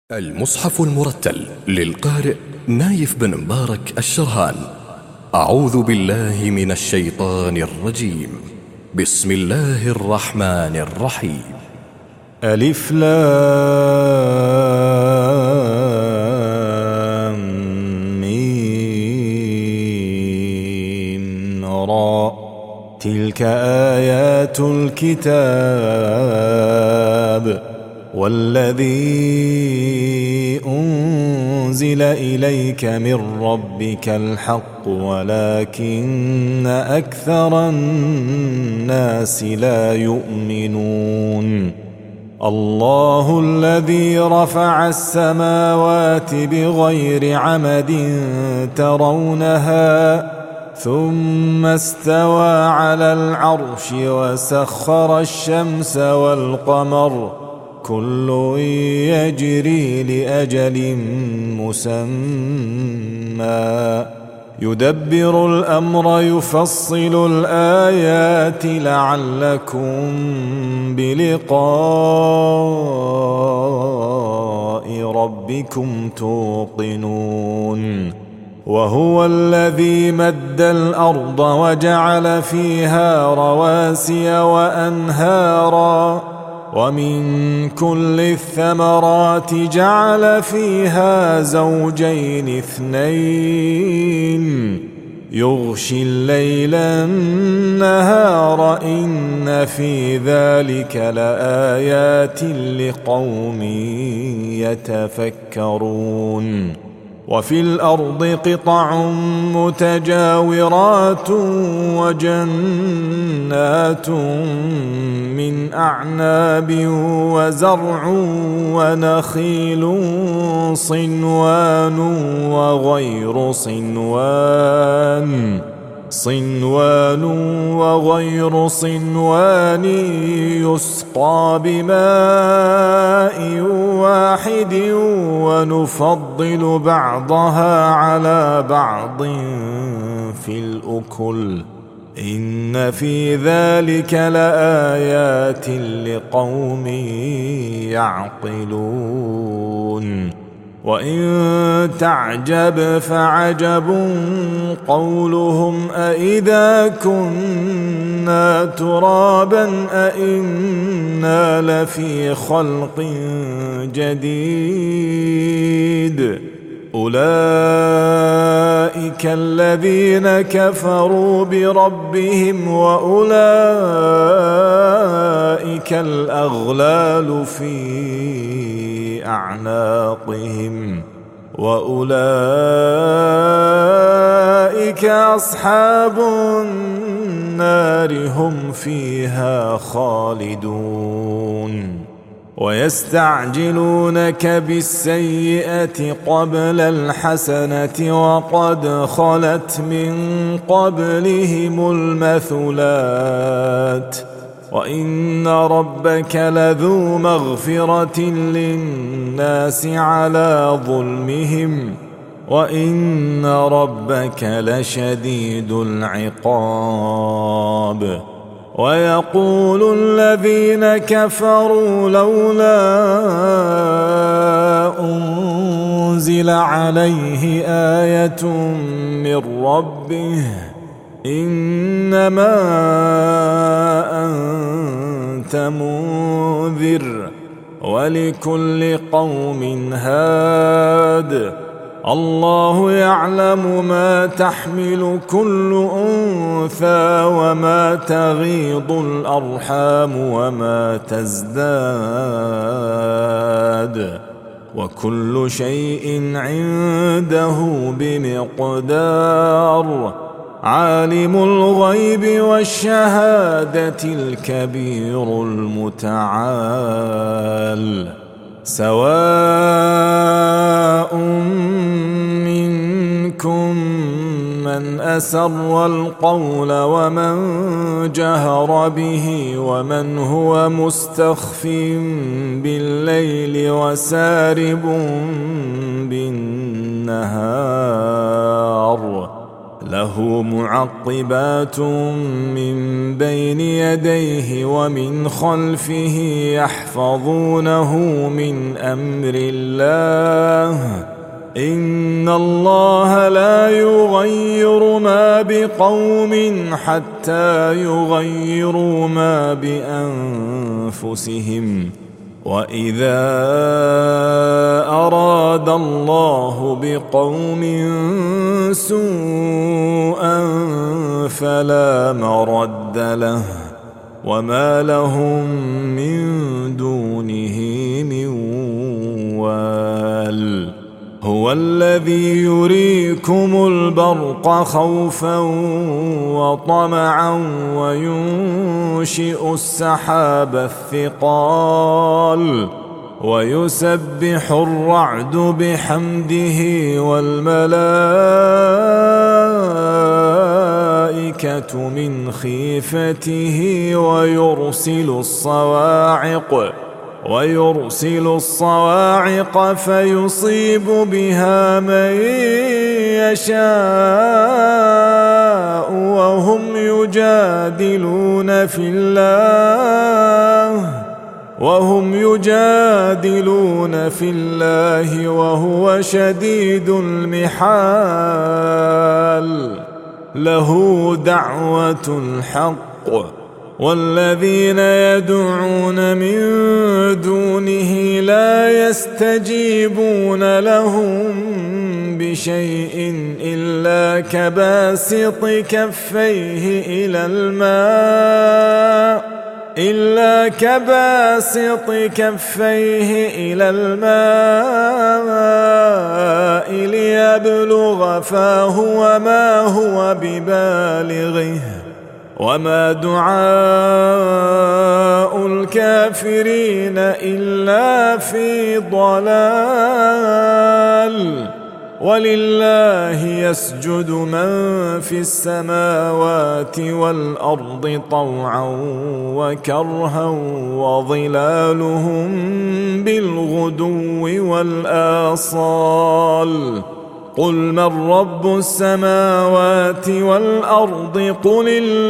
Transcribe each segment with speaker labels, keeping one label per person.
Speaker 1: المصحف المرتل للقارئ نايف بن مبارك الشرهان. أعوذ بالله من الشيطان الرجيم. بسم الله الرحمن الرحيم.
Speaker 2: ألف لام ميم را. تلك آيات الكتاب والذي أنزل إليك من ربك الحق ولكن أكثر الناس لا يؤمنون. الله الذي رفع السماوات بغير عمد ترونها ثم استوى على العرش وسخر الشمس والقمر كل يجري لأجل مسمى يدبر الأمر يفصل الآيات لعلكم بلقاء ربكم توقنون. وهو الذي مد الأرض وجعل فيها رواسي وأنهارا ومن كل الثمرات جعل فيها زوجين اثنين يغشي الليل النهار إن في ذلك لآيات لقوم يتفكرون. وفي الأرض قطع متجاورات وجنات من أعناب وزرع ونخيل صنوان وغير صنوان يسقى بماء واحد ونفضل بعضها على بعض في الأكل إن في ذلك لآيات لقوم يعقلون. وإن تعجب فعجب قولهم أإذا كنا ترابا أإنا لفي خلق جديد أولئك الذين كفروا بربهم وأولئك الأغلال في أعناقهم وأولئك أصحاب النار هم فيها خالدون. ويستعجلونك بالسيئة قبل الحسنة وقد خلت من قبلهم المثلات وإن ربك لذو مغفرة للناس على ظلمهم وإن ربك لشديد العقاب. ويقول الذين كفروا لولا أنزل عليه آية من ربه إنما أنت منذر ولكل قوم هاد الله يعلم ما تحمل كل أنثى وما تغيض الأرحام وما تزداد وكل شيء عنده بمقدار. عالم الغيب والشهادة الكبير المتعال. سواء منكم من أسر القول ومن جهر به ومن هو مستخف بالليل وسارب بالنهار له معقبات من بين يديه ومن خلفه يحفظونه من أمر الله إن الله لا يغير ما بقوم حتى يغيروا ما بأنفسهم وإذا أراد الله بقوم سوءا فلا مرد له وما لهم من دونه من وال هو الذي يريكم البرق خوفا وطمعا وينشئ السحاب الثقال ويسبح الرعد بحمده والملائكة من خيفته ويرسل الصواعق فيصيب بها من يشاء وهم يجادلون في الله وهو شديد المحال له دعوة الحق والذين يدعون من دونه لا يستجيبون لهم بشيء إلا كباسط كفيه إلى الماء ليبلغ فاه وما هو ببالغه وما دعاء الكافرين إلا في ضلال ولله يسجد من في السماوات والأرض طوعا وكرها وظلالهم بالغدو والآصال قل من رب السماوات والأرض قل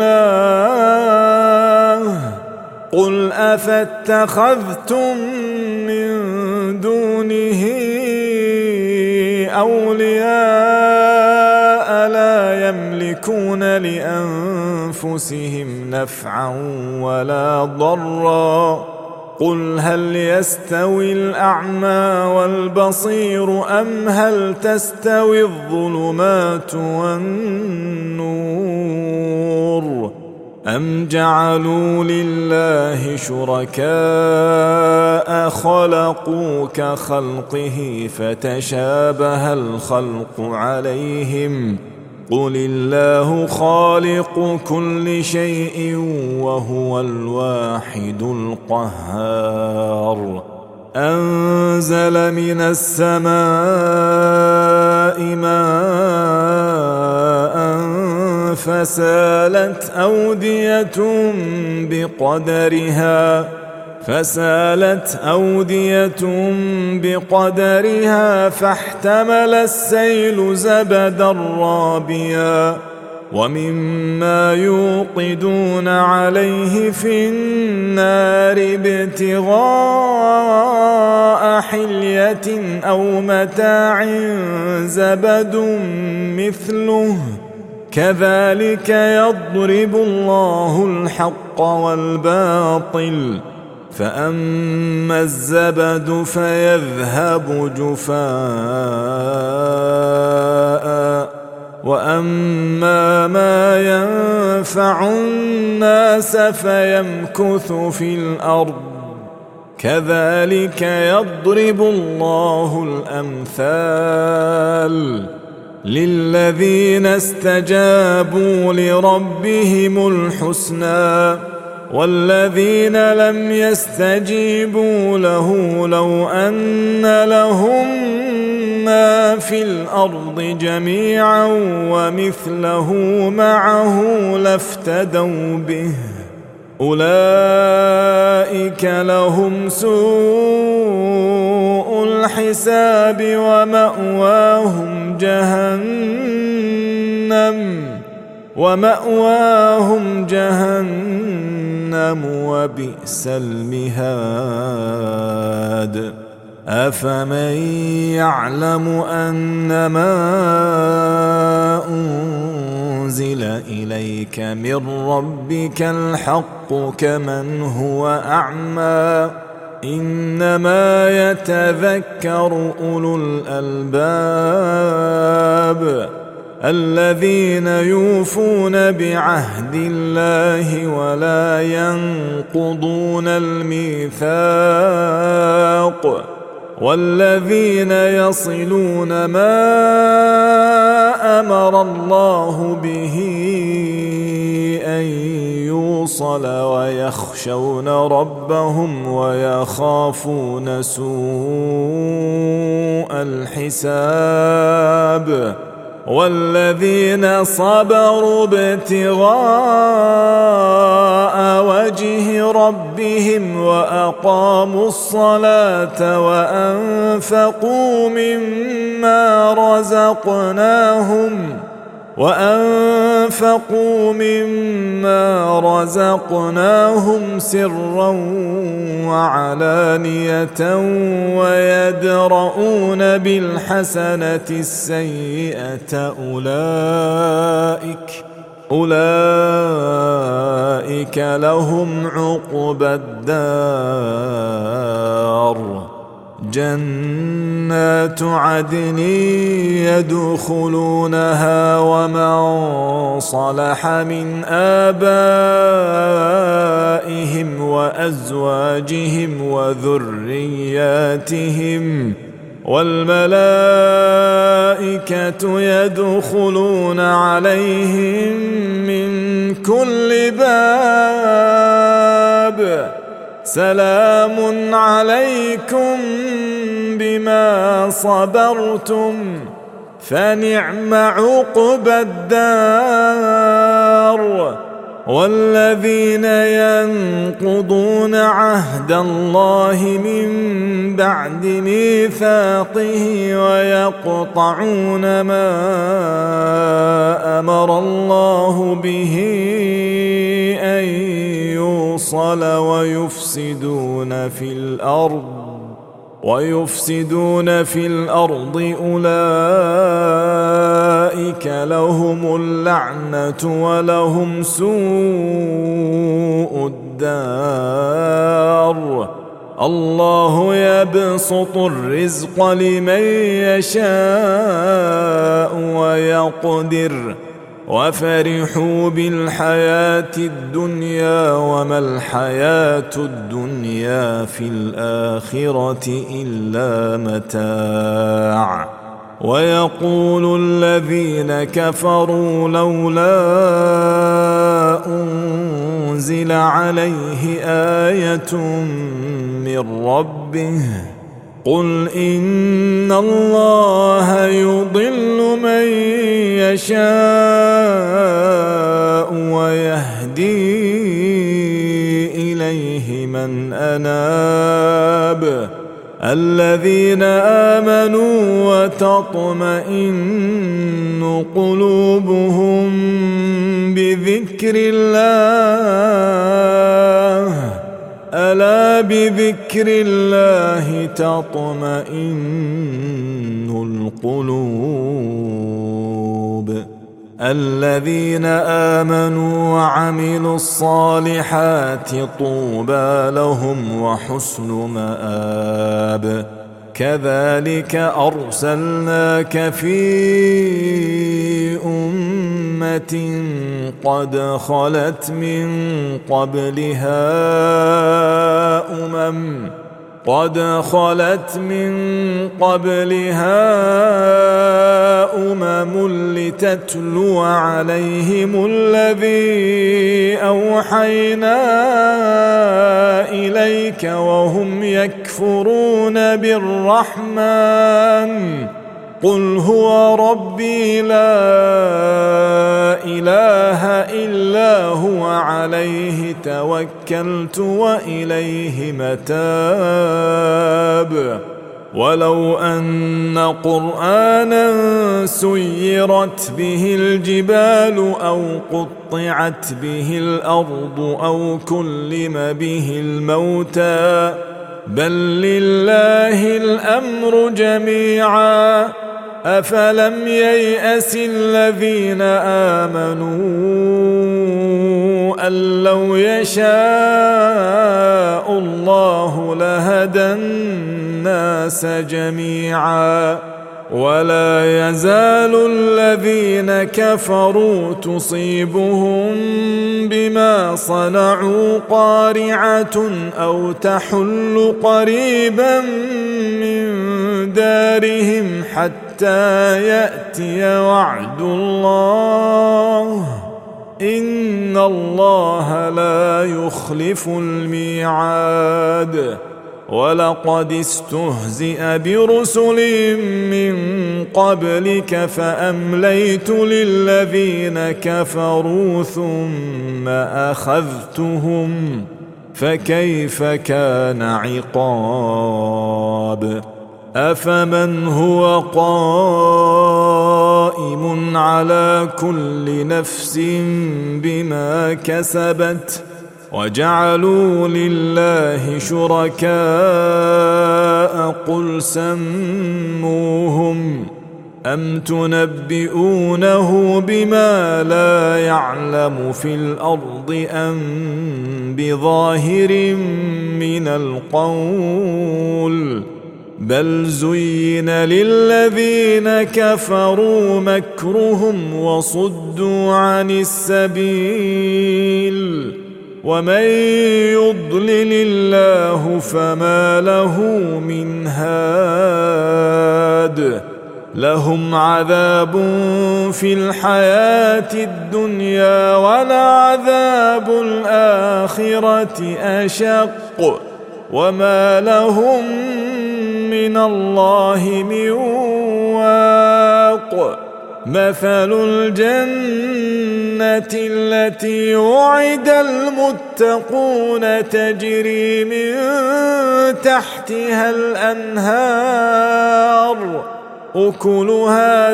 Speaker 2: الله قل أفاتخذتم من دونه أولياء لا يملكون لأنفسهم نفعا ولا ضرا قل هل يستوي الأعمى والبصير أم هل تستوي الظلمات والنور أم جعلوا لله شركاء خلقوا كخلقه فتشابه الخلق عليهم قل الله خالق كل شيء وهو الواحد القهار أنزل من السماء ماء فسالت أودية بقدرها فاحتمل السيل زبدا رابيا ومما يوقدون عليه في النار ابتغاء حلية أو متاع زبد مثله كذلك يضرب الله الحق والباطل فأما الزبد فيذهب جفاء وأما ما ينفع الناس فيمكث في الأرض كذلك يضرب الله الأمثال للذين استجابوا لربهم الحسنى والذين لم يستجيبوا له لو أن لهم ما في الأرض جميعا ومثله معه لافتدوا به أولئك لهم سوء الحساب ومأواهم جهنم ومأواهم جهنم وبئس المهاد أفمن يعلم أنما أنزل إليك من ربك الحق كمن هو أعمى إنما يتذكر أولو الألباب الذين يوفون بعهد الله ولا ينقضون الميثاق والذين يصلون ما أمر الله به أن يوصل ويخشون ربهم ويخافون سوء الحساب والذين صبروا ابتغاء وجه ربهم وأقاموا الصلاة وأنفقوا مما رزقناهم سرا وعلانية ويدرؤون بالحسنة السيئة أولئك لهم عقبى الدار جنات عدن يدخلونها ومن صلح من آبائهم وأزواجهم وذرياتهم والملائكة يدخلون عليهم من كل باب سلام عليكم بما صبرتم فنعم عقبى الدار والذين ينقضون عهد الله من بعد ميثاقه ويقطعون ما أمر الله به أن يوصل ويفسدون في الأرض أولئك لهم اللعنة ولهم سوء الدار الله يبسط الرزق لمن يشاء ويقدر وفرحوا بالحياة الدنيا وما الحياة الدنيا في الآخرة إلا متاع ويقول الذين كفروا لولا أنزل عليه آية من ربه قل إن الله يضل من يشاء ويهدي إليه من أناب الذين آمنوا وتطمئن قلوبهم بذكر الله ألا بذكر الله تطمئن القلوب الذين آمنوا وعملوا الصالحات طوبى لهم وحسن مآب كذلك أرسلناك في أمة قد خلت من قبلها أمم لتتلو عليهم الذي أوحينا إليك وهم يكفرون بالرحمن قل هو ربي لا إله إلا هو عليه توكلت وإليه متاب ولو أن قرآنا سيرت به الجبال أو قطعت به الأرض أو كلم به الموتى بل لله الأمر جميعا أفلم ييأس الذين آمنوا أن لو يشاء الله لهدى الناس جميعا ولا يزال الذين كفروا تصيبهم بما صنعوا قارعة أو تحل قريبا من دارهم حتى يأتي وعد الله إن الله لا يخلف الميعاد ولقد استهزئ برسل من قبلك فأمليت للذين كفروا ثم أخذتهم فكيف كان عقاب أفمن هو قائم على كل نفس بما كسبت وجعلوا لله شركاء قل سموهم أم تنبئونه بما لا يعلم في الأرض أم بظاهر من القول بل زين للذين كفروا مكرهم وصدوا عن السبيل ومن يضلل الله فما له من هاد لهم عذاب في الحياة الدنيا ولعذاب الآخرة أشق وما لهم من الله من واق مثل الجنة التي وعد المتقون تجري من تحتها الأنهار أكلها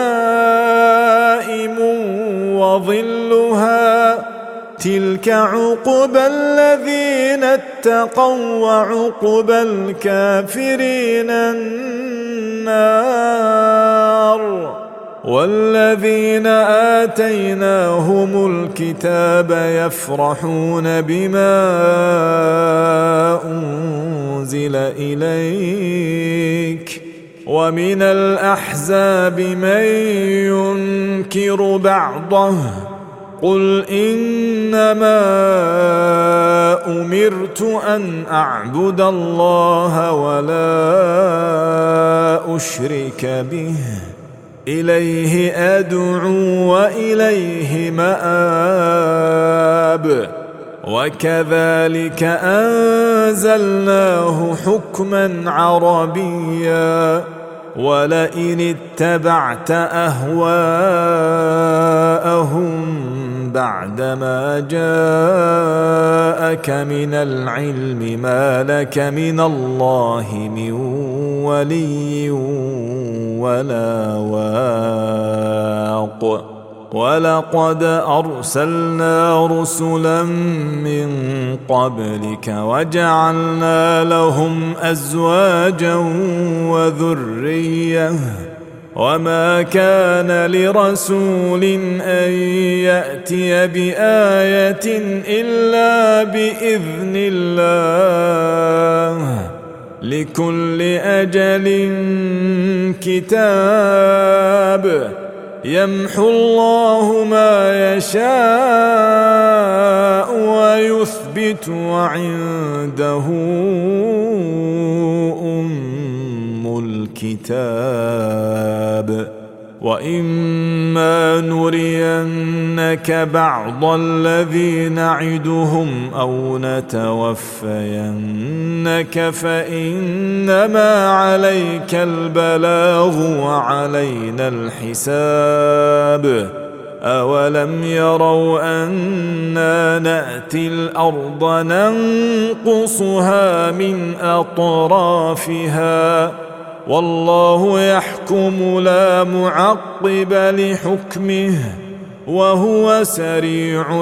Speaker 2: دائم وظلها تلك عقبى الذين اتقوا وعقبى الكافرين النار والذين آتيناهم الكتاب يفرحون بما أنزل إليك ومن الأحزاب من ينكر بعضه قل إنما أمرت أن أعبد الله ولا أشرك به إليه أدعو وإليه مآب وكذلك أنزلناه حكما عربيا ولئن اتبعت أهواءهم بعدما جاءك من العلم ما لك من الله من ولي ولا واق ولقد أرسلنا رسلا من قبلك وجعلنا لهم أزواجا وذرية وما كان لرسول أن يأتي بآية إلا بإذن الله لكل أجل كتاب يمحو الله ما يشاء ويثبت وعنده أم الكتاب وإما نرينك بعض الذي نعدهم أو نتوفينك فإنما عليك البلاغ وعلينا الحساب أولم يروا أنا نأتي الأرض ننقصها من أطرافها والله يحكم لا معقب لحكمه وهو سريع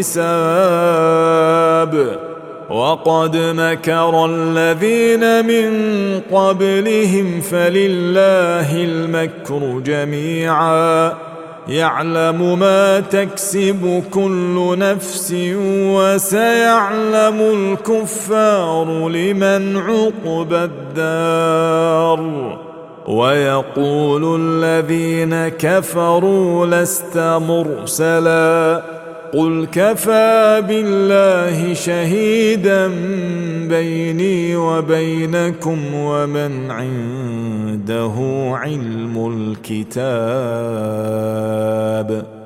Speaker 2: الحساب وقد مكر الذين من قبلهم فلله المكر جميعا يعلم ما تكسب كل نفس وسيعلم الكفار لمن عقبى الدار ويقول الذين كفروا لست مرسلا قل كفى بالله شهيدا بيني وبينكم ومن عنده علم الكتاب